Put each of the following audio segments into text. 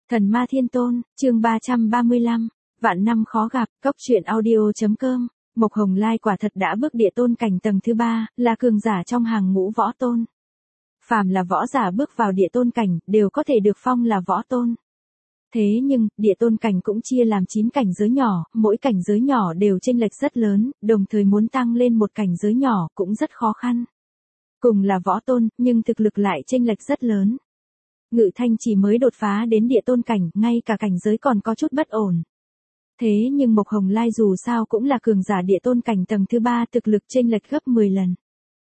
Thần Ma Thiên Tôn, chương 335, vạn năm khó gặp, cốc truyện audio.com. Mộc Hồng Lai quả thật đã bước địa tôn cảnh tầng thứ 3, là cường giả trong hàng ngũ võ tôn. Phàm là võ giả bước vào địa tôn cảnh, đều có thể được phong là võ tôn. Thế nhưng, địa tôn cảnh cũng chia làm 9 cảnh giới nhỏ, mỗi cảnh giới nhỏ đều chênh lệch rất lớn, đồng thời muốn tăng lên một cảnh giới nhỏ cũng rất khó khăn. Cùng là võ tôn, nhưng thực lực lại chênh lệch rất lớn. Ngự Thanh chỉ mới đột phá đến địa tôn cảnh, ngay cả cảnh giới còn có chút bất ổn. Thế nhưng Mộc Hồng Lai dù sao cũng là cường giả địa tôn cảnh tầng thứ 3, thực lực chênh lệch gấp 10 lần.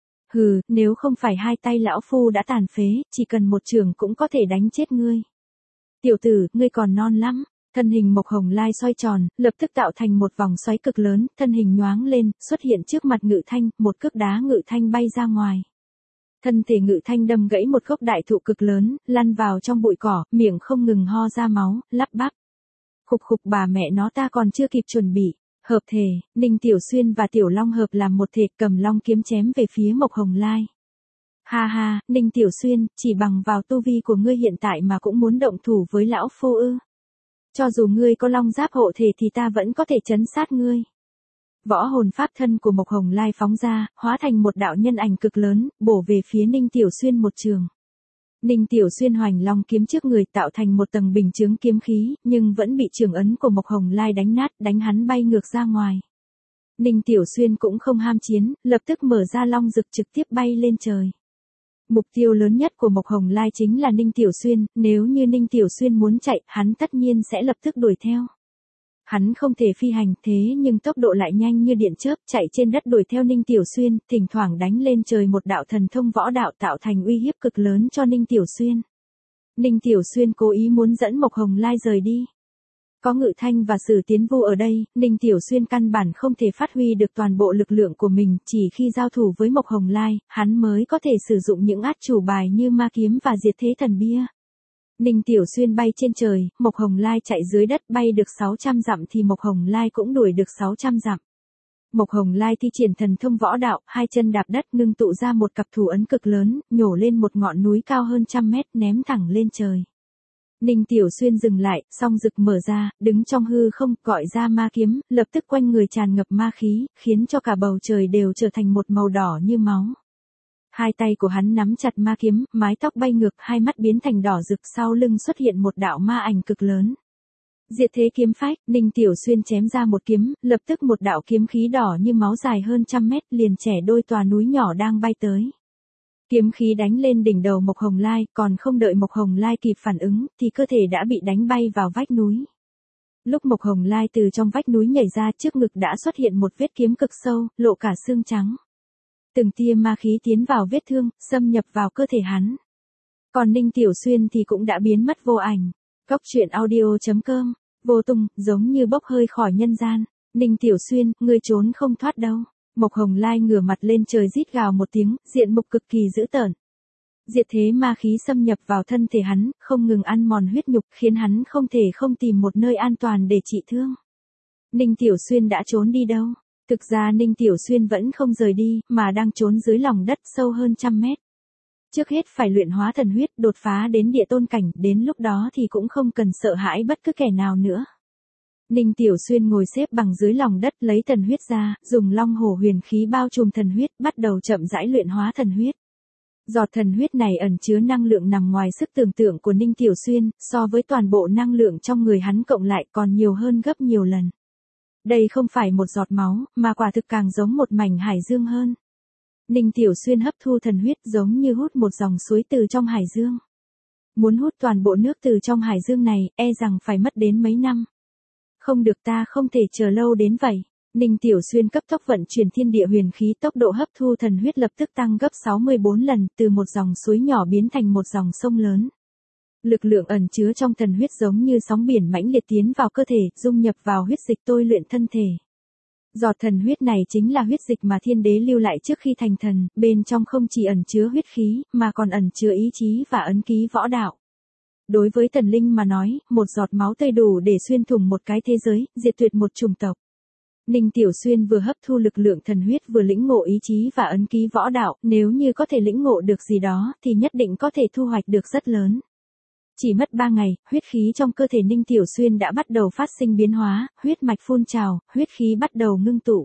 Hừ, nếu không phải hai tay lão phu đã tàn phế, chỉ cần một chưởng cũng có thể đánh chết ngươi. Tiểu tử, ngươi còn non lắm. Thân hình Mộc Hồng Lai xoay tròn, lập tức tạo thành một vòng xoáy cực lớn, thân hình nhoáng lên, xuất hiện trước mặt Ngự Thanh, một cước đá Ngự Thanh bay ra ngoài. Thân thể Ngự Thanh đâm gãy một gốc đại thụ cực lớn, lăn vào trong bụi cỏ, miệng không ngừng ho ra máu, lắp bắp. Khục khục, bà mẹ nó, ta còn chưa kịp chuẩn bị. Hợp thể, Ninh Tiểu Xuyên và Tiểu Long hợp làm một thể, cầm long kiếm chém về phía Mộc Hồng Lai. Ha ha, Ninh Tiểu Xuyên, chỉ bằng vào tu vi của ngươi hiện tại mà cũng muốn động thủ với lão phu ư? Cho dù ngươi có long giáp hộ thể thì ta vẫn có thể trấn sát ngươi. Võ hồn pháp thân của Mộc Hồng Lai phóng ra, hóa thành một đạo nhân ảnh cực lớn, bổ về phía Ninh Tiểu Xuyên một trường. Ninh Tiểu Xuyên hoành long kiếm trước người, tạo thành một tầng bình chướng kiếm khí, nhưng vẫn bị trường ấn của Mộc Hồng Lai đánh nát, đánh hắn bay ngược ra ngoài. Ninh Tiểu Xuyên cũng không ham chiến, lập tức mở ra long dực trực tiếp bay lên trời. Mục tiêu lớn nhất của Mộc Hồng Lai chính là Ninh Tiểu Xuyên, nếu như Ninh Tiểu Xuyên muốn chạy, hắn tất nhiên sẽ lập tức đuổi theo. Hắn không thể phi hành, thế nhưng tốc độ lại nhanh như điện chớp, chạy trên đất đuổi theo Ninh Tiểu Xuyên, thỉnh thoảng đánh lên trời một đạo thần thông võ đạo, tạo thành uy hiếp cực lớn cho Ninh Tiểu Xuyên. Ninh Tiểu Xuyên cố ý muốn dẫn Mộc Hồng Lai rời đi. Có Ngự Thanh và Sử Tiến Vu ở đây, Ninh Tiểu Xuyên căn bản không thể phát huy được toàn bộ lực lượng của mình, chỉ khi giao thủ với Mộc Hồng Lai, hắn mới có thể sử dụng những át chủ bài như ma kiếm và diệt thế thần bia. Ninh Tiểu Xuyên bay trên trời, Mộc Hồng Lai chạy dưới đất, bay được 600 dặm thì Mộc Hồng Lai cũng đuổi được 600 dặm. Mộc Hồng Lai thi triển thần thông võ đạo, hai chân đạp đất ngưng tụ ra một cặp thủ ấn cực lớn, nhổ lên một ngọn núi cao hơn 100 mét, ném thẳng lên trời. Ninh Tiểu Xuyên dừng lại, song rực mở ra, đứng trong hư không, gọi ra ma kiếm, lập tức quanh người tràn ngập ma khí, khiến cho cả bầu trời đều trở thành một màu đỏ như máu. Hai tay của hắn nắm chặt ma kiếm, mái tóc bay ngược, hai mắt biến thành đỏ rực, sau lưng xuất hiện một đạo ma ảnh cực lớn. Diệt thế kiếm phách, Ninh Tiểu Xuyên chém ra một kiếm, lập tức một đạo kiếm khí đỏ như máu dài hơn 100 mét, liền chẻ đôi tòa núi nhỏ đang bay tới. Kiếm khí đánh lên đỉnh đầu Mộc Hồng Lai, còn không đợi Mộc Hồng Lai kịp phản ứng, thì cơ thể đã bị đánh bay vào vách núi. Lúc Mộc Hồng Lai từ trong vách núi nhảy ra, trước ngực đã xuất hiện một vết kiếm cực sâu, lộ cả xương trắng. Từng tia ma khí tiến vào vết thương, xâm nhập vào cơ thể hắn. Còn Ninh Tiểu Xuyên thì cũng đã biến mất vô ảnh. Cốc truyện audio.com, vô tung, giống như bốc hơi khỏi nhân gian. Ninh Tiểu Xuyên, ngươi trốn không thoát đâu. Mộc Hồng Lai ngửa mặt lên trời rít gào một tiếng, diện mục cực kỳ dữ tợn. Diệt thế ma khí xâm nhập vào thân thể hắn, không ngừng ăn mòn huyết nhục, khiến hắn không thể không tìm một nơi an toàn để trị thương. Ninh Tiểu Xuyên đã trốn đi đâu? Thực ra Ninh Tiểu Xuyên vẫn không rời đi, mà đang trốn dưới lòng đất sâu hơn 100 mét. Trước hết phải luyện hóa thần huyết, đột phá đến địa tôn cảnh, đến lúc đó thì cũng không cần sợ hãi bất cứ kẻ nào nữa. Ninh Tiểu Xuyên ngồi xếp bằng dưới lòng đất, lấy thần huyết ra, dùng long hổ huyền khí bao trùm thần huyết, bắt đầu chậm rãi luyện hóa thần huyết. Giọt thần huyết này ẩn chứa năng lượng nằm ngoài sức tưởng tượng của Ninh Tiểu Xuyên, so với toàn bộ năng lượng trong người hắn cộng lại còn nhiều hơn gấp nhiều lần. Đây không phải một giọt máu, mà quả thực càng giống một mảnh hải dương hơn. Ninh Tiểu Xuyên hấp thu thần huyết giống như hút một dòng suối từ trong hải dương. Muốn hút toàn bộ nước từ trong hải dương này, e rằng phải mất đến mấy năm. Không được, ta không thể chờ lâu đến vậy. Ninh Tiểu Xuyên cấp tốc vận chuyển thiên địa huyền khí, tốc độ hấp thu thần huyết lập tức tăng gấp 64 lần, từ một dòng suối nhỏ biến thành một dòng sông lớn. Lực lượng ẩn chứa trong thần huyết giống như sóng biển mãnh liệt tiến vào cơ thể, dung nhập vào huyết dịch tôi luyện thân thể. Giọt thần huyết này chính là huyết dịch mà thiên đế lưu lại trước khi thành thần, bên trong không chỉ ẩn chứa huyết khí, mà còn ẩn chứa ý chí và ấn ký võ đạo. Đối với thần linh mà nói, một giọt máu tươi đủ để xuyên thủng một cái thế giới, diệt tuyệt một chủng tộc. Ninh Tiểu Xuyên vừa hấp thu lực lượng thần huyết vừa lĩnh ngộ ý chí và ấn ký võ đạo, nếu như có thể lĩnh ngộ được gì đó, thì nhất định có thể thu hoạch được rất lớn. Chỉ mất 3 ngày, huyết khí trong cơ thể Ninh Tiểu Xuyên đã bắt đầu phát sinh biến hóa, huyết mạch phun trào, huyết khí bắt đầu ngưng tụ.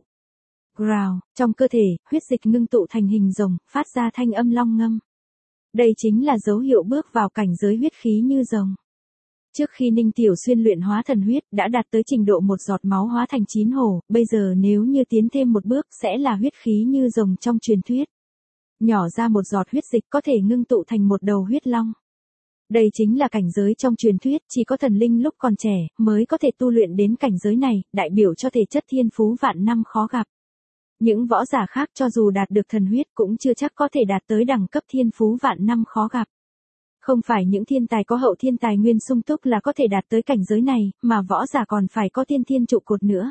Rào, trong cơ thể, huyết dịch ngưng tụ thành hình rồng, phát ra thanh âm long ngâm. Đây chính là dấu hiệu bước vào cảnh giới huyết khí như rồng. Trước khi Ninh Tiểu Xuyên luyện hóa thần huyết đã đạt tới trình độ một giọt máu hóa thành 9 hổ, bây giờ nếu như tiến thêm một bước sẽ là huyết khí như rồng trong truyền thuyết. Nhỏ ra một giọt huyết dịch có thể ngưng tụ thành một đầu huyết long. Đây chính là cảnh giới trong truyền thuyết, chỉ có thần linh lúc còn trẻ mới có thể tu luyện đến cảnh giới này, đại biểu cho thể chất thiên phú vạn năm khó gặp. Những võ giả khác cho dù đạt được thần huyết cũng chưa chắc có thể đạt tới đẳng cấp thiên phú vạn năm khó gặp. Không phải những thiên tài có hậu thiên tài nguyên sung túc là có thể đạt tới cảnh giới này, mà võ giả còn phải có tiên thiên trụ cột nữa.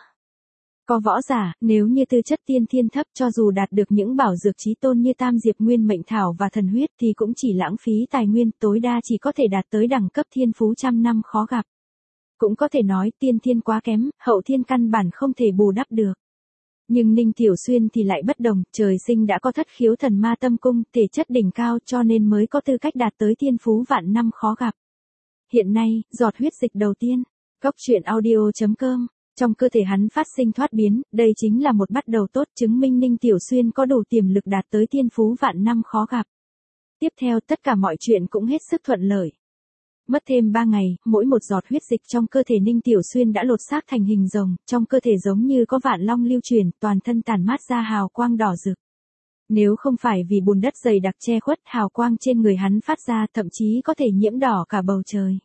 Có võ giả, nếu như tư chất tiên thiên thấp cho dù đạt được những bảo dược chí tôn như tam diệp nguyên mệnh thảo và thần huyết thì cũng chỉ lãng phí tài nguyên, tối đa chỉ có thể đạt tới đẳng cấp thiên phú trăm năm khó gặp. Cũng có thể nói tiên thiên quá kém, hậu thiên căn bản không thể bù đắp được. Nhưng Ninh Tiểu Xuyên thì lại bất đồng, trời sinh đã có thất khiếu thần ma tâm cung, thể chất đỉnh cao cho nên mới có tư cách đạt tới thiên phú vạn năm khó gặp. Hiện nay, giọt huyết dịch đầu tiên, Cốc truyện audio.com, trong cơ thể hắn phát sinh thoát biến, đây chính là một bắt đầu tốt, chứng minh Ninh Tiểu Xuyên có đủ tiềm lực đạt tới thiên phú vạn năm khó gặp. Tiếp theo tất cả mọi chuyện cũng hết sức thuận lợi. Mất thêm 3 ngày, mỗi một giọt huyết dịch trong cơ thể Ninh Tiểu Xuyên đã lột xác thành hình rồng, trong cơ thể giống như có vạn long lưu truyền, toàn thân tản mát ra hào quang đỏ rực. Nếu không phải vì bùn đất dày đặc che khuất, hào quang trên người hắn phát ra thậm chí có thể nhiễm đỏ cả bầu trời.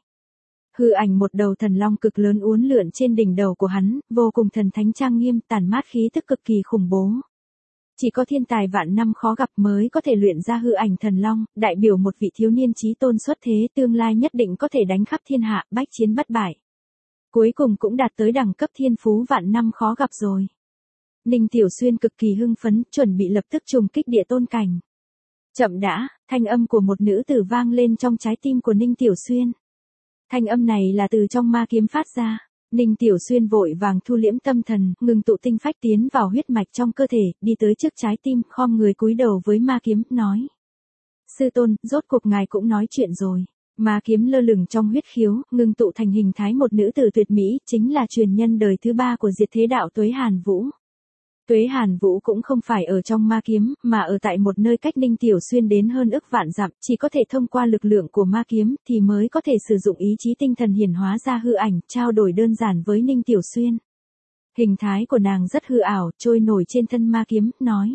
Hư ảnh một đầu thần long cực lớn uốn lượn trên đỉnh đầu của hắn, vô cùng thần thánh trang nghiêm, tản mát khí tức cực kỳ khủng bố. Chỉ có thiên tài vạn năm khó gặp mới có thể luyện ra hư ảnh thần long, đại biểu một vị thiếu niên chí tôn xuất thế tương lai nhất định có thể đánh khắp thiên hạ, bách chiến bất bại. Cuối cùng cũng đạt tới đẳng cấp thiên phú vạn năm khó gặp rồi. Ninh Tiểu Xuyên cực kỳ hưng phấn, chuẩn bị lập tức trùng kích địa tôn cảnh. Chậm đã, thanh âm của một nữ tử vang lên trong trái tim của Ninh Tiểu Xuyên. Thanh âm này là từ trong ma kiếm phát ra. Ninh Tiểu Xuyên vội vàng thu liễm tâm thần, ngừng tụ tinh phách tiến vào huyết mạch trong cơ thể, đi tới trước trái tim, khom người cúi đầu với ma kiếm, nói. Sư tôn, rốt cuộc ngài cũng nói chuyện rồi. Ma kiếm lơ lửng trong huyết khiếu, ngừng tụ thành hình thái một nữ tử tuyệt mỹ, chính là truyền nhân đời thứ 3 của diệt thế đạo Tuế Hàn Vũ. Tuế Hàn Vũ cũng không phải ở trong ma kiếm, mà ở tại một nơi cách Ninh Tiểu Xuyên đến hơn ức vạn dặm, chỉ có thể thông qua lực lượng của ma kiếm thì mới có thể sử dụng ý chí tinh thần hiển hóa ra hư ảnh, trao đổi đơn giản với Ninh Tiểu Xuyên. Hình thái của nàng rất hư ảo, trôi nổi trên thân ma kiếm, nói.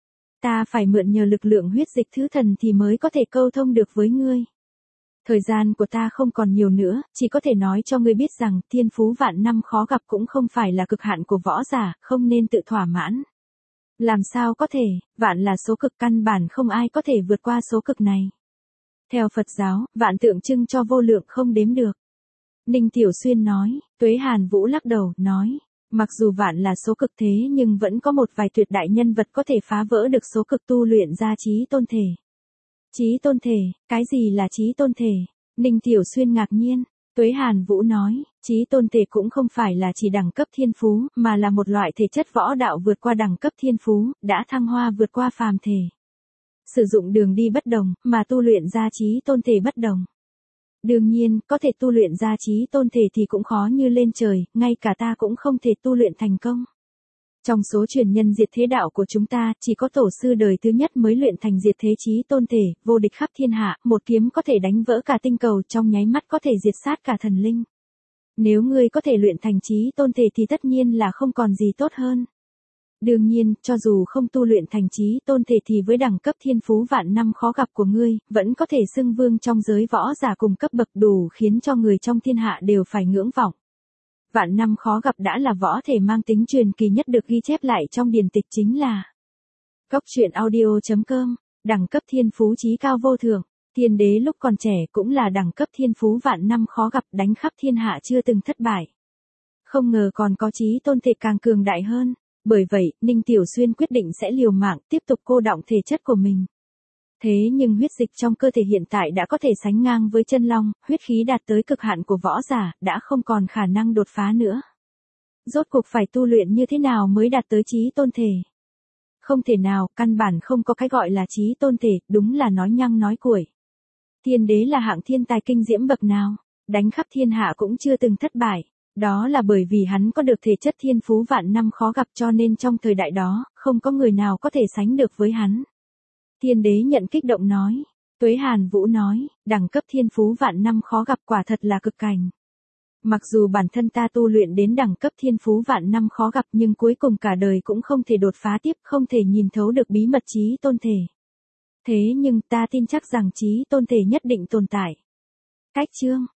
Ta phải mượn nhờ lực lượng huyết dịch thứ thần thì mới có thể câu thông được với ngươi. Thời gian của ta không còn nhiều nữa, chỉ có thể nói cho ngươi biết rằng thiên phú vạn năm khó gặp cũng không phải là cực hạn của võ giả, không nên tự thỏa mãn. Làm sao có thể, vạn là số cực căn bản không ai có thể vượt qua số cực này. Theo Phật giáo, vạn tượng trưng cho vô lượng không đếm được. Ninh Tiểu Xuyên nói, Tuế Hàn Vũ lắc đầu, nói. Mặc dù vạn là số cực thế nhưng vẫn có một vài tuyệt đại nhân vật có thể phá vỡ được số cực tu luyện ra chí tôn thể. Chí tôn thể, cái gì là chí tôn thể? Ninh Tiểu Xuyên ngạc nhiên. Tuế Hàn Vũ nói, chí tôn thể cũng không phải là chỉ đẳng cấp thiên phú, mà là một loại thể chất võ đạo vượt qua đẳng cấp thiên phú, đã thăng hoa vượt qua phàm thể. Sử dụng đường đi bất đồng, mà tu luyện ra chí tôn thể bất đồng. Đương nhiên, có thể tu luyện ra chí tôn thể thì cũng khó như lên trời, ngay cả ta cũng không thể tu luyện thành công. Trong số truyền nhân diệt thế đạo của chúng ta, chỉ có tổ sư đời thứ nhất mới luyện thành diệt thế chí tôn thể, vô địch khắp thiên hạ, một kiếm có thể đánh vỡ cả tinh cầu, trong nháy mắt có thể diệt sát cả thần linh. Nếu ngươi có thể luyện thành chí tôn thể thì tất nhiên là không còn gì tốt hơn. Đương nhiên, cho dù không tu luyện thành chí tôn thể thì với đẳng cấp thiên phú vạn năm khó gặp của ngươi, vẫn có thể xưng vương trong giới võ giả cùng cấp bậc, đủ khiến cho người trong thiên hạ đều phải ngưỡng vọng. Vạn năm khó gặp đã là võ thể mang tính truyền kỳ nhất được ghi chép lại trong điển tịch, chính là Cốc truyện audio.com, đẳng cấp thiên phú chí cao vô thượng. Thiên đế lúc còn trẻ cũng là đẳng cấp thiên phú vạn năm khó gặp, đánh khắp thiên hạ chưa từng thất bại. Không ngờ còn có chí tôn thể càng cường đại hơn. Bởi vậy, Ninh Tiểu Xuyên quyết định sẽ liều mạng tiếp tục cô đọng thể chất của mình. Thế nhưng huyết dịch trong cơ thể hiện tại đã có thể sánh ngang với chân long, huyết khí đạt tới cực hạn của võ giả, đã không còn khả năng đột phá nữa. Rốt cuộc phải tu luyện như thế nào mới đạt tới chí tôn thể? Không thể nào, căn bản không có cái gọi là chí tôn thể, đúng là nói nhăng nói cuội. Thiên đế là hạng thiên tài kinh diễm bậc nào, đánh khắp thiên hạ cũng chưa từng thất bại. Đó là bởi vì hắn có được thể chất thiên phú vạn năm khó gặp cho nên trong thời đại đó, không có người nào có thể sánh được với hắn. Thiên đế nhận kích động nói. Tuế Hàn Vũ nói, đẳng cấp thiên phú vạn năm khó gặp quả thật là cực cảnh. Mặc dù bản thân ta tu luyện đến đẳng cấp thiên phú vạn năm khó gặp nhưng cuối cùng cả đời cũng không thể đột phá tiếp, không thể nhìn thấu được bí mật chí tôn thể. Thế nhưng ta tin chắc rằng chí tôn thể nhất định tồn tại. Cách chương